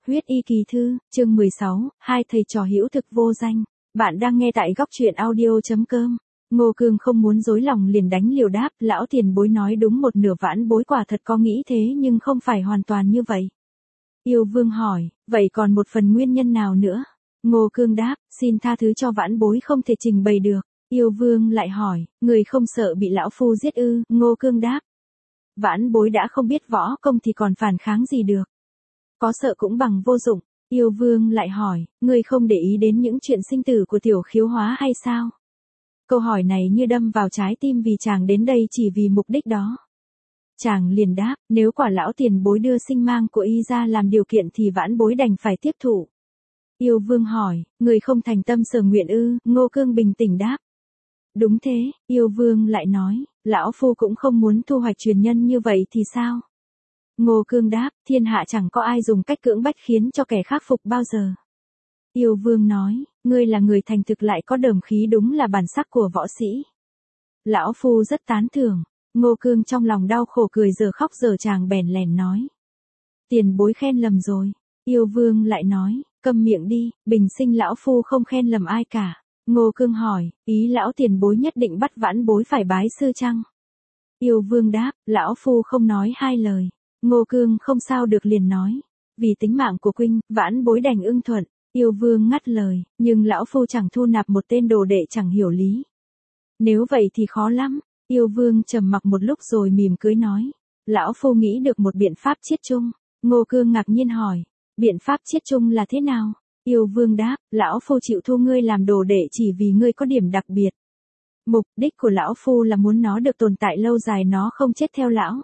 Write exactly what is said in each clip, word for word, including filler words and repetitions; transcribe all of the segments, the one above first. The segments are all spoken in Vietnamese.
Huyết y kỳ thư, chương mười sáu, hai thầy trò hữu thực vô danh. Bạn đang nghe tại góc truyện audio.com. Ngô Cương không muốn dối lòng liền đánh liều đáp, lão tiền bối nói đúng một nửa, vãn bối quả thật có nghĩ thế nhưng không phải hoàn toàn như vậy. Yêu Vương hỏi, vậy còn một phần nguyên nhân nào nữa? Ngô Cương đáp, xin tha thứ cho vãn bối không thể trình bày được. Yêu Vương lại hỏi, người không sợ bị lão phu giết ư? Ngô Cương đáp, vãn bối đã không biết võ công thì còn phản kháng gì được. Có sợ cũng bằng vô dụng. Yêu Vương lại hỏi, ngươi không để ý đến những chuyện sinh tử của tiểu khiếu hóa hay sao? Câu hỏi này như đâm vào trái tim vì chàng đến đây chỉ vì mục đích đó. Chàng liền đáp, nếu quả lão tiền bối đưa sinh mang của y ra làm điều kiện thì vãn bối đành phải tiếp thụ. Yêu Vương hỏi, người không thành tâm sở nguyện ư? Ngô Cương bình tĩnh đáp, đúng thế. Yêu Vương lại nói, lão phu cũng không muốn thu hoạch truyền nhân như vậy thì sao? Ngô Cương đáp, thiên hạ chẳng có ai dùng cách cưỡng bách khiến cho kẻ khác phục bao giờ. Yêu Vương nói, ngươi là người thành thực lại có đờm khí, đúng là bản sắc của võ sĩ. Lão phu rất tán thưởng. Ngô Cương trong lòng đau khổ cười giờ khóc giờ chàng bèn lèn nói, tiền bối khen lầm rồi. Yêu Vương lại nói, câm miệng đi, bình sinh lão phu không khen lầm ai cả. Ngô Cương hỏi, ý lão tiền bối nhất định bắt vãn bối phải bái sư chăng? Yêu Vương đáp, lão phu không nói hai lời. Ngô Cương không sao được liền nói, vì tính mạng của huynh, vãn bối đành ưng thuận. Yêu Vương ngắt lời, nhưng lão phu chẳng thu nạp một tên đồ đệ chẳng hiểu lý. Nếu vậy thì khó lắm. Yêu Vương trầm mặc một lúc rồi mỉm cười nói, lão phu nghĩ được một biện pháp chiết chung. Ngô Cương ngạc nhiên hỏi, biện pháp chiết chung là thế nào? Yêu Vương đáp, lão phu chịu thu ngươi làm đồ đệ chỉ vì ngươi có điểm đặc biệt. Mục đích của lão phu là muốn nó được tồn tại lâu dài, nó không chết theo lão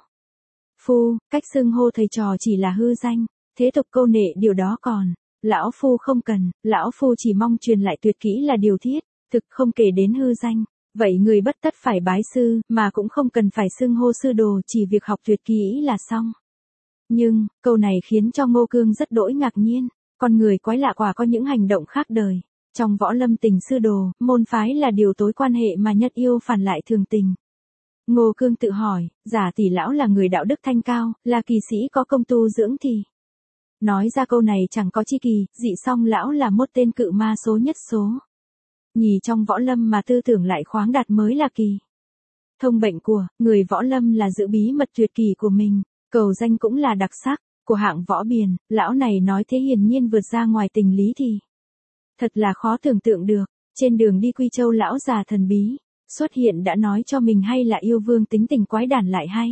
phu. Cách xưng hô thầy trò chỉ là hư danh, thế tục câu nệ điều đó còn lão phu không cần. Lão phu chỉ mong truyền lại tuyệt kỹ là điều thiết thực, không kể đến hư danh. Vậy người bất tất phải bái sư, mà cũng không cần phải xưng hô sư đồ, chỉ việc học tuyệt kỹ là xong. Nhưng câu này khiến cho Ngô Cương rất đỗi ngạc nhiên. Con người quái lạ quả có những hành động khác đời. Trong võ lâm tình sư đồ, môn phái là điều tối quan hệ mà nhất yêu phản lại thường tình. Ngô Cương tự hỏi, giả tỷ lão là người đạo đức thanh cao, là kỳ sĩ có công tu dưỡng thì. Nói ra câu này chẳng có chi kỳ, dị song lão là một tên cự ma số nhất số. Nhì trong võ lâm mà tư tưởng lại khoáng đạt mới là kỳ. Thông bệnh của người võ lâm là giữ bí mật tuyệt kỳ của mình, cầu danh cũng là đặc sắc của hạng võ biền. Lão này nói thế hiển nhiên vượt ra ngoài tình lý thì thật là khó tưởng tượng được. Trên đường đi Quy Châu, lão già thần bí xuất hiện đã nói cho mình hay là Yêu Vương tính tình quái đản lại hay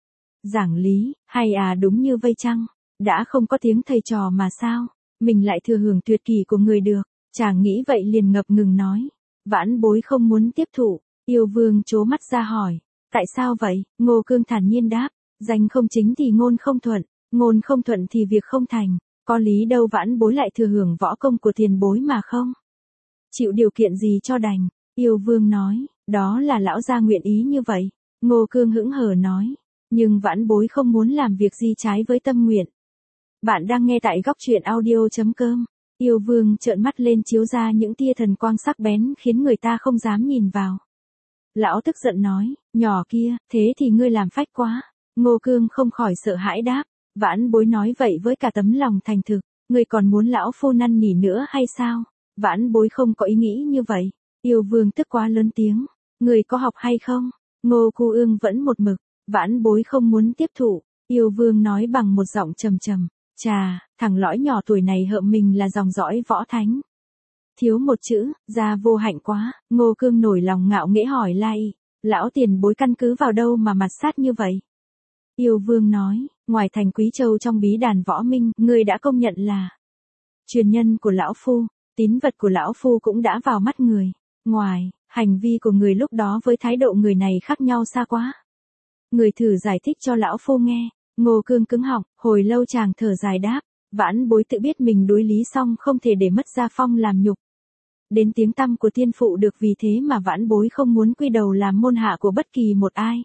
giảng lý, hay à đúng như vây chăng? Đã không có tiếng thầy trò mà sao mình lại thừa hưởng tuyệt kỳ của người được? Chàng nghĩ vậy liền ngập ngừng nói, vãn bối không muốn tiếp thụ. Yêu Vương trố mắt ra hỏi, tại sao vậy? Ngô Cương thản nhiên đáp, danh không chính thì ngôn không thuận, ngôn không thuận thì việc không thành. Có lý đâu vãn bối lại thừa hưởng võ công của tiền bối mà không chịu điều kiện gì cho đành. Yêu Vương nói, đó là lão gia nguyện ý như vậy. Ngô Cương hững hờ nói, nhưng vãn bối không muốn làm việc gì trái với tâm nguyện. Bạn đang nghe tại góc truyện audio.com. Yêu Vương trợn mắt lên chiếu ra những tia thần quang sắc bén khiến người ta không dám nhìn vào. Lão tức giận nói, nhỏ kia, thế thì ngươi làm phách quá. Ngô Cương không khỏi sợ hãi đáp, vãn bối nói vậy với cả tấm lòng thành thực, ngươi còn muốn lão phu năn nỉ nữa hay sao? Vãn bối không có ý nghĩ như vậy. Yêu Vương tức quá lớn tiếng, ngươi có học hay không? Ngô Cu Ương vẫn một mực, vãn bối không muốn tiếp thụ. Yêu Vương nói bằng một giọng trầm trầm, chà, thằng lõi nhỏ tuổi này hợm mình là dòng dõi võ thánh. Thiếu một chữ, ra vô hạnh quá. Ngô Cương nổi lòng ngạo nghễ hỏi lại, lão tiền bối căn cứ vào đâu mà mặt sát như vậy? Yêu Vương nói, ngoài thành Quý Châu trong bí đàn võ minh, người đã công nhận là truyền nhân của lão phu, tín vật của lão phu cũng đã vào mắt người. Ngoài, hành vi của người lúc đó với thái độ người này khác nhau xa quá. Người thử giải thích cho lão phu nghe. Ngô Cương cứng họng, hồi lâu chàng thở dài đáp, vãn bối tự biết mình đối lý xong không thể để mất gia phong làm nhục đến tiếng tăm của tiên phụ được, vì thế mà vãn bối không muốn quy đầu làm môn hạ của bất kỳ một ai.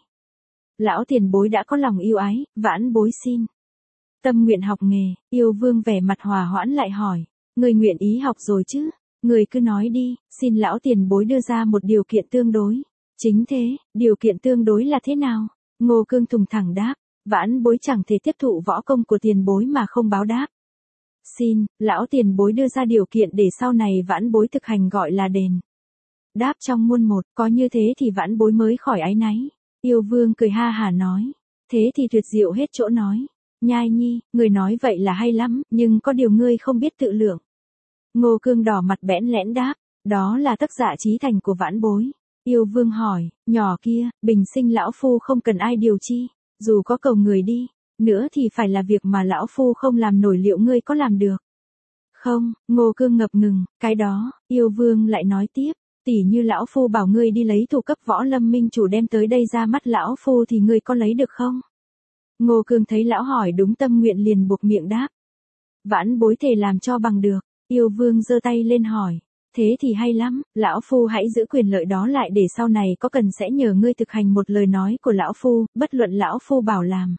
Lão tiền bối đã có lòng yêu ái, vãn bối xin tâm nguyện học nghề. Yêu Vương vẻ mặt hòa hoãn lại hỏi, người nguyện ý học rồi chứ? Người cứ nói đi, xin lão tiền bối đưa ra một điều kiện tương đối. Chính thế, điều kiện tương đối là thế nào? Ngô Cương thùng thẳng đáp, vãn bối chẳng thể tiếp thụ võ công của tiền bối mà không báo đáp. Xin, lão tiền bối đưa ra điều kiện để sau này vãn bối thực hành gọi là đền đáp trong muôn một, có như thế thì vãn bối mới khỏi áy náy. Yêu vương cười ha hả nói. Thế thì tuyệt diệu hết chỗ nói. Nhai nhi, người nói vậy là hay lắm, nhưng có điều ngươi không biết tự lượng. Ngô Cương đỏ mặt bẽn lẽn đáp, đó là tất dạ chí thành của vãn bối. Yêu vương hỏi, nhỏ kia, bình sinh lão phu không cần ai điều chi, dù có cầu người đi, nữa thì phải là việc mà lão phu không làm nổi, liệu ngươi có làm được? Không, Ngô Cương ngập ngừng, cái đó, yêu vương lại nói tiếp, tỉ như lão phu bảo ngươi đi lấy thủ cấp võ lâm minh chủ đem tới đây ra mắt lão phu thì ngươi có lấy được không? Ngô Cương thấy lão hỏi đúng tâm nguyện liền buộc miệng đáp. Vãn bối thể làm cho bằng được. Yêu vương giơ tay lên hỏi. Thế thì hay lắm, lão phu hãy giữ quyền lợi đó lại để sau này có cần sẽ nhờ ngươi thực hành một lời nói của lão phu, bất luận lão phu bảo làm.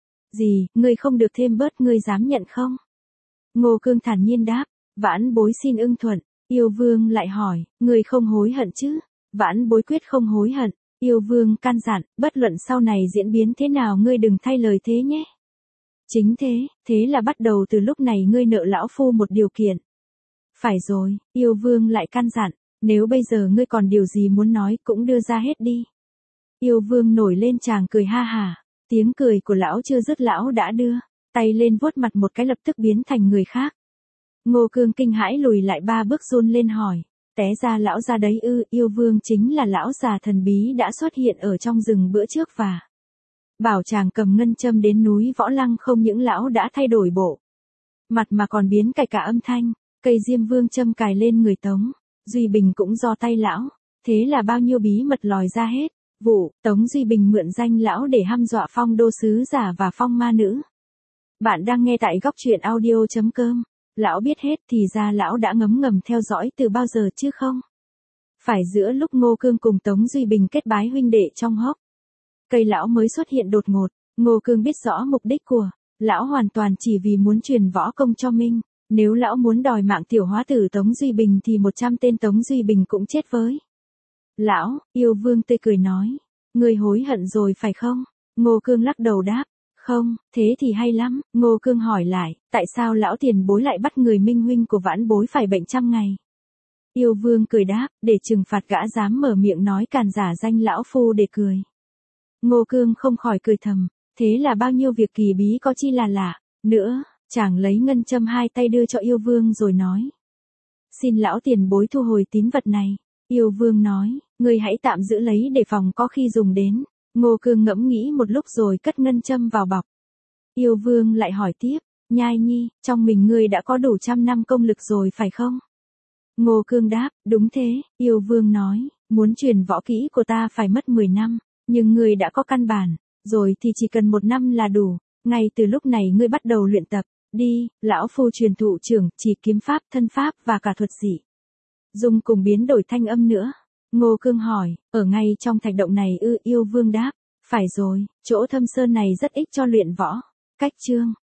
Gì, ngươi không được thêm bớt, ngươi dám nhận không? Ngô Cương thản nhiên đáp. Vãn bối xin ưng thuận. Yêu vương lại hỏi, ngươi không hối hận chứ? Vãn bối quyết không hối hận. Yêu vương can dặn, bất luận sau này diễn biến thế nào ngươi đừng thay lời thế nhé. Chính thế, thế là bắt đầu từ lúc này ngươi nợ lão phu một điều kiện. Phải rồi, yêu vương lại can dặn, nếu bây giờ ngươi còn điều gì muốn nói cũng đưa ra hết đi. Yêu vương nổi lên chàng cười ha hả, tiếng cười của lão chưa dứt lão đã đưa tay lên vuốt mặt một cái lập tức biến thành người khác. Ngô Cương kinh hãi lùi lại ba bước run lên hỏi. Té ra lão ra đấy ư? Yêu vương chính là lão già thần bí đã xuất hiện ở trong rừng bữa trước và bảo chàng cầm ngân châm đến núi Võ Lăng, không những lão đã thay đổi bộ mặt mà còn biến cải cả âm thanh. Cây diêm vương châm cài lên người Tống Duy Bình cũng do tay lão, thế là bao nhiêu bí mật lòi ra hết. Vụ Tống Duy Bình mượn danh lão để hăm dọa Phong đô sứ giả và Phong ma nữ. Bạn đang nghe tại góc truyện audio chấm com. Lão biết hết thì ra lão đã ngấm ngầm theo dõi từ bao giờ chứ không? Phải giữa lúc Ngô Cương cùng Tống Duy Bình kết bái huynh đệ trong hốc cây lão mới xuất hiện đột ngột. Ngô Cương biết rõ mục đích của lão hoàn toàn chỉ vì muốn truyền võ công cho Minh. Nếu lão muốn đòi mạng tiểu hóa tử Tống Duy Bình thì một trăm tên Tống Duy Bình cũng chết với lão. Yêu vương tươi cười nói. Ngươi hối hận rồi phải không? Ngô Cương lắc đầu đáp. Không, thế thì hay lắm. Ngô Cương hỏi lại, tại sao lão tiền bối lại bắt người minh huynh của vãn bối phải bệnh trăm ngày? Yêu vương cười đáp, để trừng phạt gã dám mở miệng nói càn giả danh lão phu để cười. Ngô Cương không khỏi cười thầm, thế là bao nhiêu việc kỳ bí có chi là lạ. Nữa, chàng lấy ngân châm hai tay đưa cho yêu vương rồi nói. Xin lão tiền bối thu hồi tín vật này. Yêu vương nói, ngươi hãy tạm giữ lấy để phòng có khi dùng đến. Ngô Cương ngẫm nghĩ một lúc rồi cất ngân châm vào bọc. Yêu vương lại hỏi tiếp, Nhai nhi, trong mình ngươi đã có đủ trăm năm công lực rồi phải không? Ngô Cương đáp, đúng thế. Yêu vương nói, muốn truyền võ kỹ của ta phải mất mười năm, nhưng ngươi đã có căn bản, rồi thì chỉ cần một năm là đủ. Ngay từ lúc này ngươi bắt đầu luyện tập, đi, lão phu truyền thụ trưởng, chỉ kiếm pháp, thân pháp và cả thuật dị dùng cùng biến đổi thanh âm nữa. Ngô Cương hỏi, ở ngay trong thạch động này ư? Yêu vương đáp, phải rồi, chỗ Thâm Sơn này rất ích cho luyện võ. Cách chương